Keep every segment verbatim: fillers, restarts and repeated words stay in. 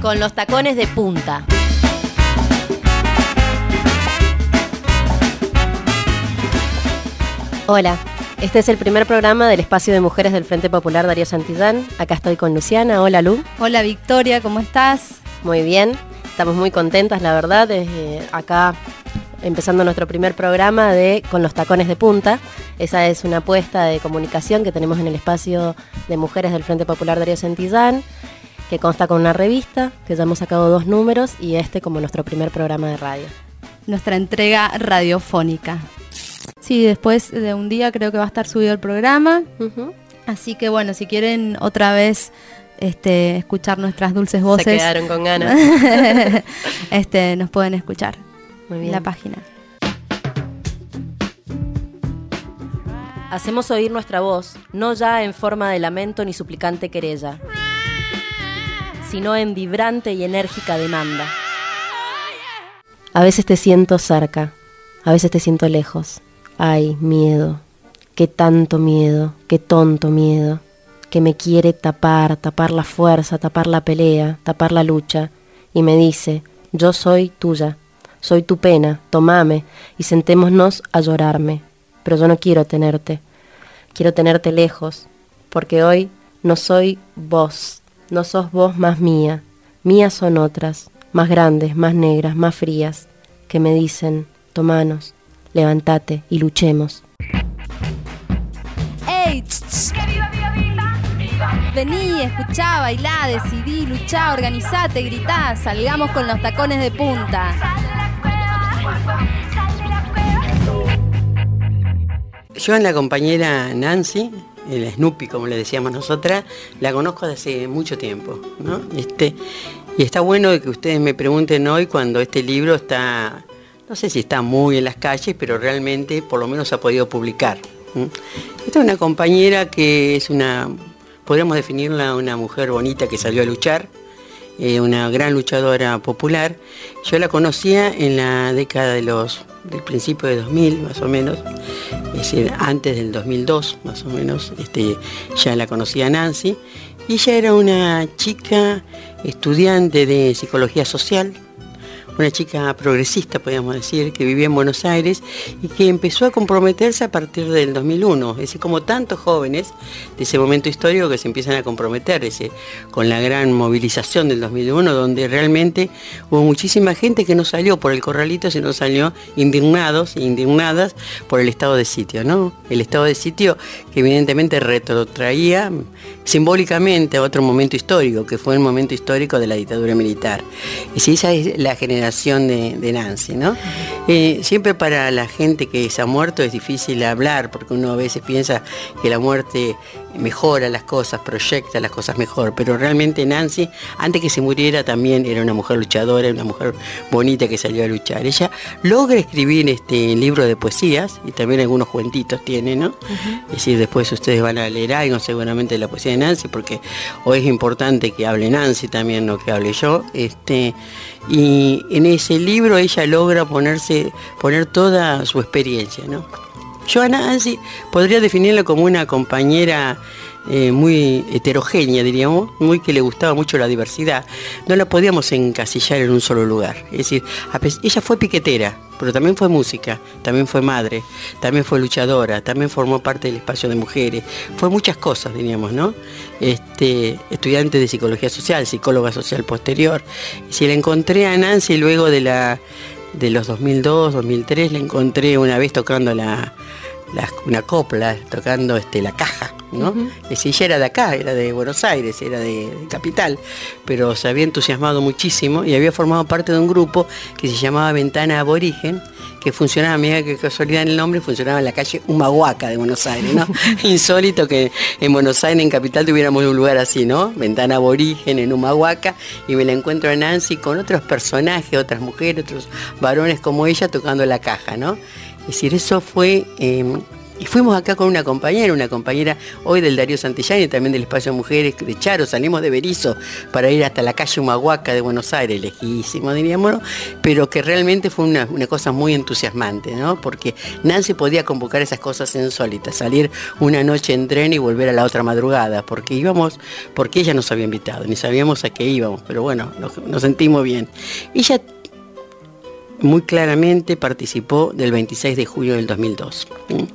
Con los tacones de punta. Hola, este es el primer programa del espacio de mujeres del Frente Popular Darío Santillán. Acá estoy con Luciana. Hola, Lu. Hola, Victoria, ¿cómo estás? Muy bien, estamos muy contentas, la verdad, desde acá empezando nuestro primer programa de Con los tacones de punta. Esa es una apuesta de comunicación que tenemos en el espacio de mujeres del Frente Popular Darío Santillán, que consta con una revista, que ya hemos sacado dos números, y este como nuestro primer programa de radio. Nuestra entrega radiofónica. Sí, después de un día creo que va a estar subido el programa. Uh-huh. Así que bueno, si quieren otra vez este, escuchar nuestras dulces voces. Se quedaron con ganas. este, nos pueden escuchar. Muy bien. En la página. Hacemos oír nuestra voz, no ya en forma de lamento ni suplicante querella, sino en vibrante y enérgica demanda. A veces te siento cerca, a veces te siento lejos. Ay, miedo, qué tanto miedo, qué tonto miedo, que me quiere tapar, tapar la fuerza, tapar la pelea, tapar la lucha, y me dice, yo soy tuya, soy tu pena, tomame, y sentémonos a llorarme, pero yo no quiero tenerte, quiero tenerte lejos, porque hoy no soy vos, no sos vos más mía, mías son otras, más grandes, más negras, más frías, que me dicen, tomanos, levántate y luchemos. ¡Ey! Vení, escuchá, bailá, decidí, luchá, organizate, gritá, salgamos con los tacones de punta. Yo a la compañera Nancy, el Snoopy como le decíamos nosotras, la conozco desde hace mucho tiempo, ¿no? Este, y está bueno que ustedes me pregunten hoy cuando este libro está... No sé si está muy en las calles, pero realmente por lo menos se ha podido publicar. ¿Mm? Esta es una compañera que es una, podríamos definirla una mujer bonita que salió a luchar, eh, una gran luchadora popular. Yo la conocía en la década de los, del principio de dos mil, más o menos, es decir, antes del dos mil dos, más o menos, este, ya la conocía Nancy. Y ella era una chica estudiante de psicología social, una chica progresista, podríamos decir, que vivía en Buenos Aires y que empezó a comprometerse a partir del dos mil uno. Es decir, como tantos jóvenes de ese momento histórico que se empiezan a comprometer, es decir, con la gran movilización del dos mil uno, donde realmente hubo muchísima gente que no salió por el corralito, sino salió indignados e indignadas por el estado de sitio, ¿no? El estado de sitio que evidentemente retrotraía simbólicamente a otro momento histórico, que fue el momento histórico de la dictadura militar. Es decir, esa es la generación De, de Nancy, ¿no? Eh, siempre para la gente que se ha muerto es difícil hablar, porque uno a veces piensa que la muerte mejora las cosas, proyecta las cosas mejor, pero realmente Nancy, antes que se muriera, también era una mujer luchadora, una mujer bonita que salió a luchar. Ella logra escribir este libro de poesías, y también algunos cuentitos tiene, ¿no? Uh-huh. Es decir, después ustedes van a leer algo seguramente de la poesía de Nancy, porque hoy es importante que hable Nancy también, no que hable yo. Este, y en ese libro ella logra ponerse, poner toda su experiencia, ¿no? Yo a Nancy podría definirla como una compañera eh, muy heterogénea, diríamos, muy que le gustaba mucho la diversidad. No la podíamos encasillar en un solo lugar. Es decir, ella fue piquetera, pero también fue música, también fue madre, también fue luchadora, también formó parte del espacio de mujeres, fue muchas cosas, diríamos, ¿no? Este, estudiante de psicología social, psicóloga social posterior. Si la encontré a Nancy luego de la de los dos mil dos, dos mil tres, la encontré una vez tocando la, la una copla, tocando este la caja, ¿no? Uh-huh. Es decir, ella era de acá, era de Buenos Aires, era de, de capital, pero se había entusiasmado muchísimo y había formado parte de un grupo que se llamaba Ventana Aborigen, que funcionaba, mira qué casualidad en el nombre, funcionaba en la calle Humahuaca de Buenos Aires, ¿no? Insólito que en Buenos Aires, en capital, tuviéramos un lugar así, ¿no? Ventana Aborigen en Humahuaca, y me la encuentro a Nancy con otros personajes, otras mujeres, otros varones como ella tocando la caja, ¿no? Es decir, eso fue eh, Y fuimos acá con una compañera, una compañera hoy del Darío Santillán y también del Espacio Mujeres de Charo. Salimos de Berizo para ir hasta la calle Humahuaca de Buenos Aires, lejísimo, diríamos, ¿no? Pero que realmente fue una, una cosa muy entusiasmante, ¿no? Porque Nancy podía convocar esas cosas insólitas, salir una noche en tren y volver a la otra madrugada, porque íbamos, porque ella nos había invitado, ni sabíamos a qué íbamos, pero bueno, nos, nos sentimos bien. Ella muy claramente participó del veintiséis de julio del dos mil dos. ¿sí?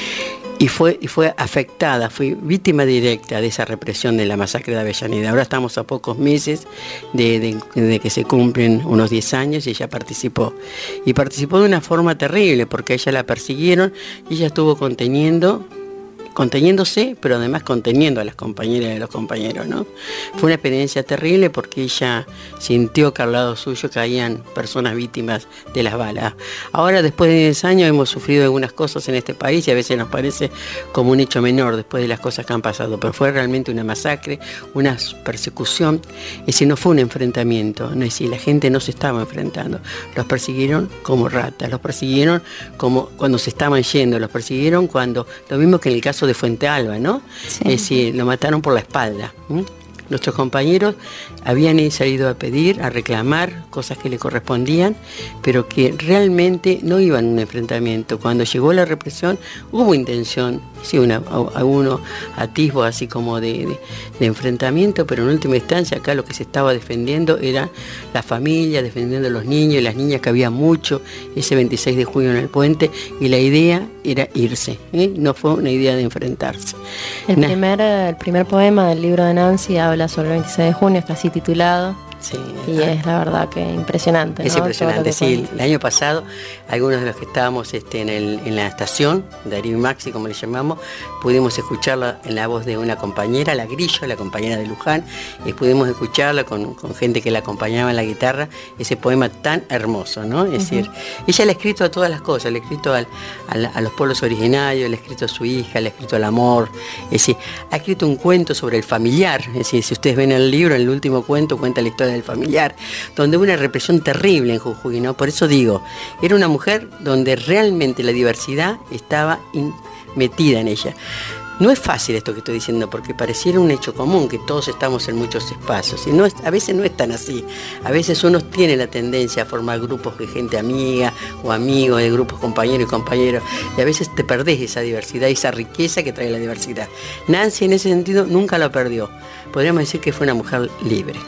Y fue, y fue afectada, fue víctima directa de esa represión de la masacre de Avellaneda. Ahora estamos a pocos meses de, de, de que se cumplen unos diez años y ella participó. Y participó de una forma terrible, porque a ella la persiguieron y ella estuvo conteniendo, conteniéndose, pero además conteniendo a las compañeras y a los compañeros, ¿no? Fue una experiencia terrible porque ella sintió que al lado suyo caían personas víctimas de las balas. Ahora, después de diez años, hemos sufrido algunas cosas en este país y a veces nos parece como un hecho menor después de las cosas que han pasado, pero fue realmente una masacre, una persecución, es decir, no fue un enfrentamiento, es decir, la gente no se estaba enfrentando, los persiguieron como ratas, los persiguieron como cuando se estaban yendo, los persiguieron cuando, lo mismo que en el caso de Fuente Alba, ¿no? Sí. Es decir, lo mataron por la espalda. ¿m? Nuestros compañeros habían salido a pedir, a reclamar cosas que le correspondían, pero que realmente no iban a un enfrentamiento. Cuando llegó la represión hubo intención, sí, una, algunos atisbos así como de, de, de enfrentamiento, pero en última instancia acá lo que se estaba defendiendo era la familia, defendiendo a los niños y las niñas, que había mucho ese veintiséis de junio en el puente, y la idea era irse, ¿eh? No fue una idea de enfrentarse. El primer, el primer poema del libro de Nancy habla sobre el veintiséis de junio, está así titulado. Sí, y es la verdad que impresionante. Es ¿no? impresionante, sí. El año pasado, algunos de los que estábamos este, en, el, en la estación, Darío y Maxi, como le llamamos, pudimos escucharla en la voz de una compañera, la Grillo, la compañera de Luján, y pudimos escucharla con, con gente que la acompañaba en la guitarra, ese poema tan hermoso, ¿no? Es uh-huh. decir, ella le ha escrito a todas las cosas, le ha escrito al, al, a los pueblos originarios, le ha escrito a su hija, le ha escrito al amor, es decir, ha escrito un cuento sobre el familiar, es decir, si ustedes ven el libro, en el último cuento cuenta la historia del familiar, donde hubo una represión terrible en Jujuy, ¿no? Por eso digo, era una mujer donde realmente la diversidad estaba in- metida en ella. No es fácil esto que estoy diciendo, porque pareciera un hecho común, que todos estamos en muchos espacios, y no es, a veces no es tan así. A veces uno tiene la tendencia a formar grupos de gente amiga o amigos, de grupos compañeros y compañeros, y a veces te perdés esa diversidad, esa riqueza que trae la diversidad. Nancy en ese sentido nunca lo perdió. Podríamos decir que fue una mujer libre.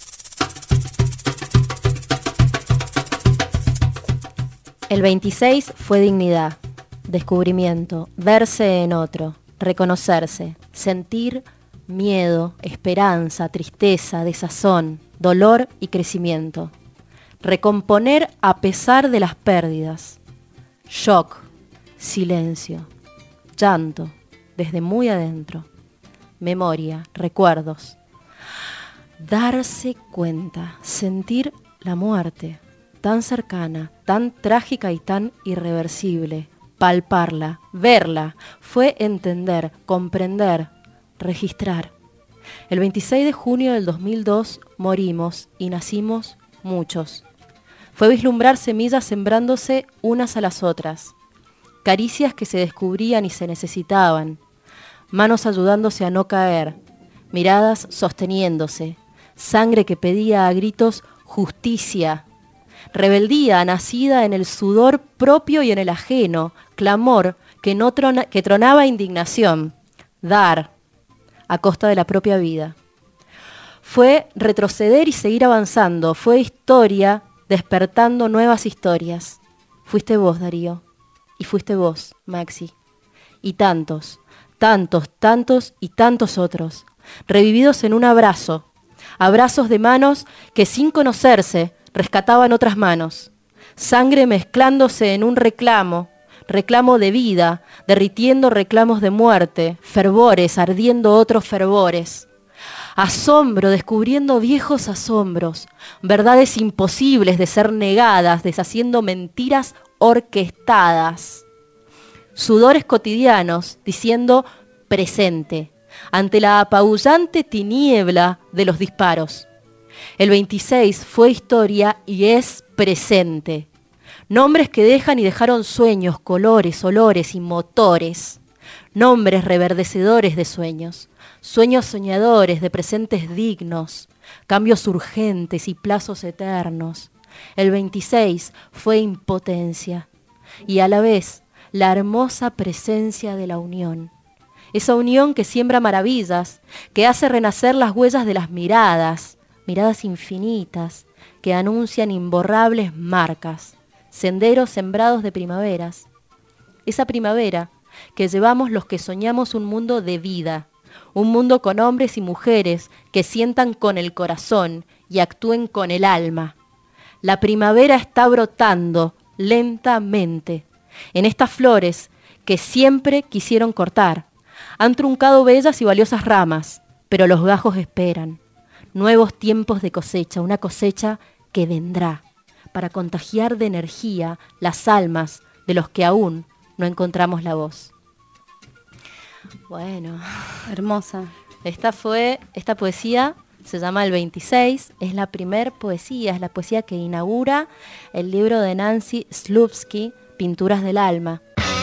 El veintiséis fue dignidad, descubrimiento, verse en otro, reconocerse, sentir miedo, esperanza, tristeza, desazón, dolor y crecimiento. Recomponer a pesar de las pérdidas. Shock, silencio, llanto, desde muy adentro. Memoria, recuerdos. Darse cuenta, sentir la muerte. Tan cercana, tan trágica y tan irreversible. Palparla, verla, fue entender, comprender, registrar. El veintiséis de junio del dos mil dos morimos y nacimos muchos. Fue vislumbrar semillas sembrándose unas a las otras. Caricias que se descubrían y se necesitaban. Manos ayudándose a no caer. Miradas sosteniéndose. Sangre que pedía a gritos justicia. Rebeldía nacida en el sudor propio y en el ajeno, clamor que, no trona, que tronaba indignación, dar a costa de la propia vida. Fue retroceder y seguir avanzando, fue historia despertando nuevas historias. Fuiste vos, Darío, y fuiste vos, Maxi, y tantos, tantos, tantos y tantos otros, revividos en un abrazo, abrazos de manos que sin conocerse rescataban otras manos, sangre mezclándose en un reclamo, reclamo de vida, derritiendo reclamos de muerte, fervores, ardiendo otros fervores. Asombro, descubriendo viejos asombros, verdades imposibles de ser negadas, deshaciendo mentiras orquestadas. Sudores cotidianos, diciendo presente, ante la apabullante tiniebla de los disparos. El veintiséis fue historia y es presente. Nombres que dejan y dejaron sueños, colores, olores y motores. Nombres reverdecedores de sueños. Sueños soñadores de presentes dignos. Cambios urgentes y plazos eternos. El veintiséis fue impotencia y a la vez la hermosa presencia de la unión. Esa unión que siembra maravillas, que hace renacer las huellas de las miradas, miradas infinitas, que anuncian imborrables marcas, senderos sembrados de primaveras. Esa primavera que llevamos los que soñamos un mundo de vida, un mundo con hombres y mujeres que sientan con el corazón y actúen con el alma. La primavera está brotando lentamente en estas flores que siempre quisieron cortar. Han truncado bellas y valiosas ramas, pero los gajos esperan. Nuevos tiempos de cosecha, una cosecha que vendrá para contagiar de energía las almas de los que aún no encontramos la voz. Bueno, hermosa. Esta fue, esta poesía se llama El veintiséis, es la primer poesía, es la poesía que inaugura el libro de Nancy Slupsky, Pinturas del Alma.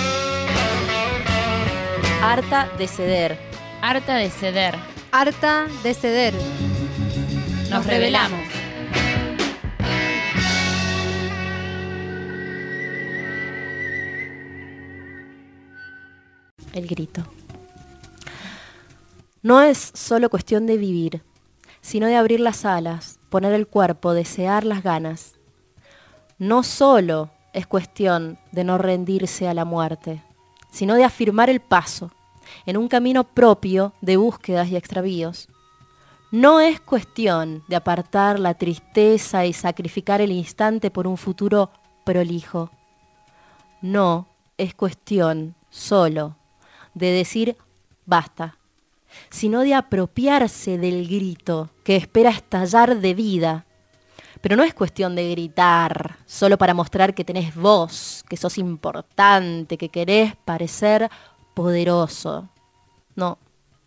Harta de ceder. Harta de ceder. Harta de ceder. Nos, Nos rebelamos. El grito. No es solo cuestión de vivir, sino de abrir las alas, poner el cuerpo, desear las ganas. No solo es cuestión de no rendirse a la muerte, sino de afirmar el paso en un camino propio de búsquedas y extravíos. No es cuestión de apartar la tristeza y sacrificar el instante por un futuro prolijo. No es cuestión solo de decir basta, sino de apropiarse del grito que espera estallar de vida. Pero no es cuestión de gritar solo para mostrar que tenés voz, que sos importante, que querés parecer poderoso. No,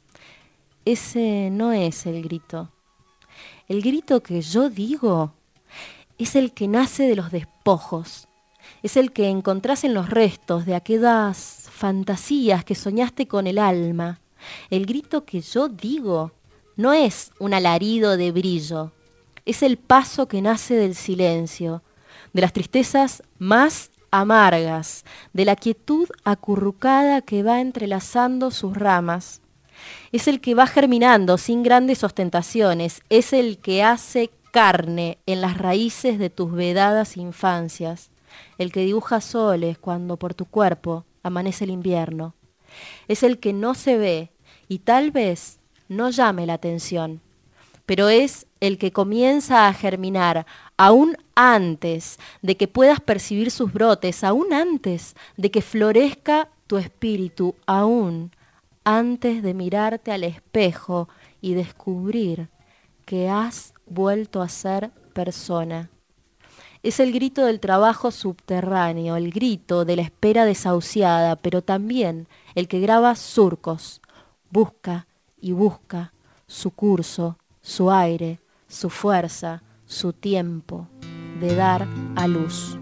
ese no es el grito. El grito que yo digo es el que nace de los despojos, es el que encontrás en los restos de aquellas fantasías que soñaste con el alma. El grito que yo digo no es un alarido de brillo, es el paso que nace del silencio, de las tristezas más amargas, de la quietud acurrucada que va entrelazando sus ramas. Es el que va germinando sin grandes ostentaciones, es el que hace carne en las raíces de tus vedadas infancias, el que dibuja soles cuando por tu cuerpo amanece el invierno. Es el que no se ve y tal vez no llame la atención, pero es el que comienza a germinar aún antes de que puedas percibir sus brotes, aún antes de que florezca tu espíritu, aún antes de mirarte al espejo y descubrir que has vuelto a ser persona. Es el grito del trabajo subterráneo, el grito de la espera desahuciada, pero también el que graba surcos, busca y busca su curso, su aire, su fuerza, su tiempo de dar a luz.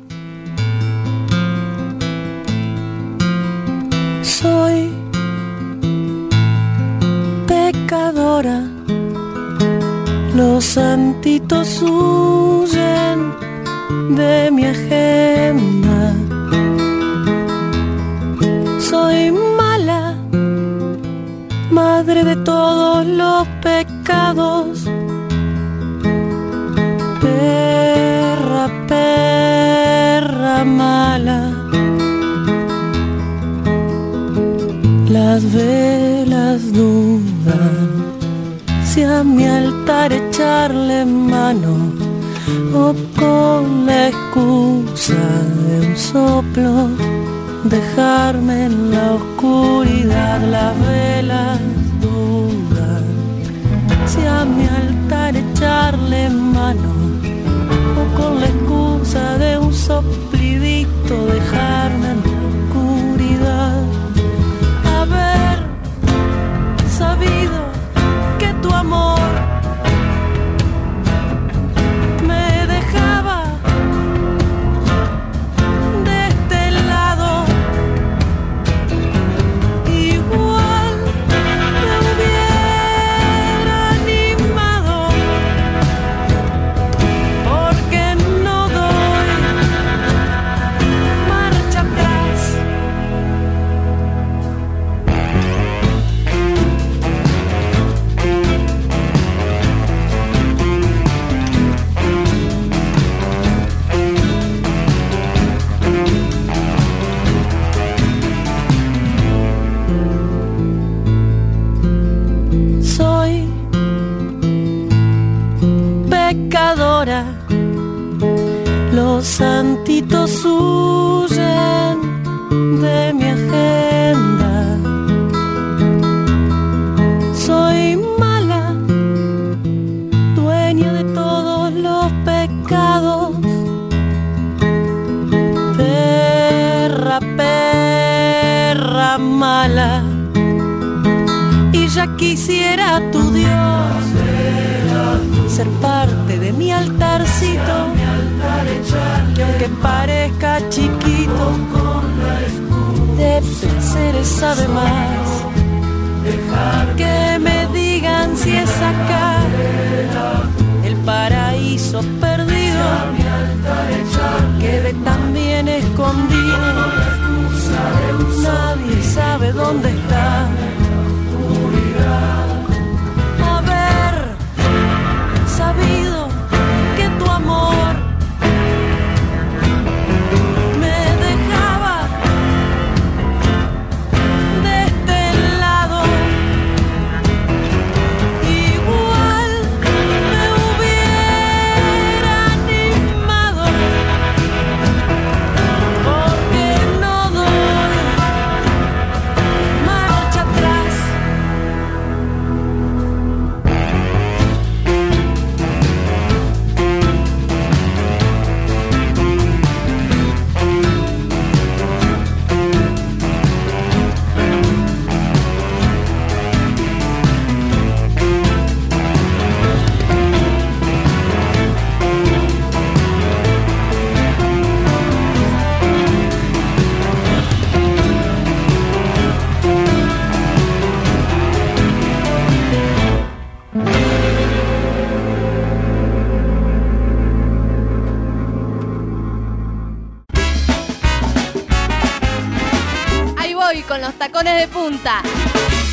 Soy pecadora, los santitos huyen de mi agenda. Soy mala, madre de todos los pecados. Perra, perra mala. Las velas dudan si a mi altar echarle mano, o con la excusa de un soplo dejarme en la oscuridad. Las velas dudan si a mi altar echarle mano, o con la excusa de un soplidito dejarme en la oscuridad. Haber sabido que tu amor me dejaba los santitos huyen de mi agenda. Soy mala, dueño de todos los pecados. Perra, perra mala. Y ya quisiera tu Dios ser parte de mi altarcito, que aunque parezca chiquito, de placeres además. Que me digan si es acá el paraíso perdido, quede tan bien escondido, nadie sabe dónde está. Haber sabido que tu amor me dejaba de este lado, igual me hubiera animado, porque no doy marcha atrás. Ahí voy con los tacones de punta.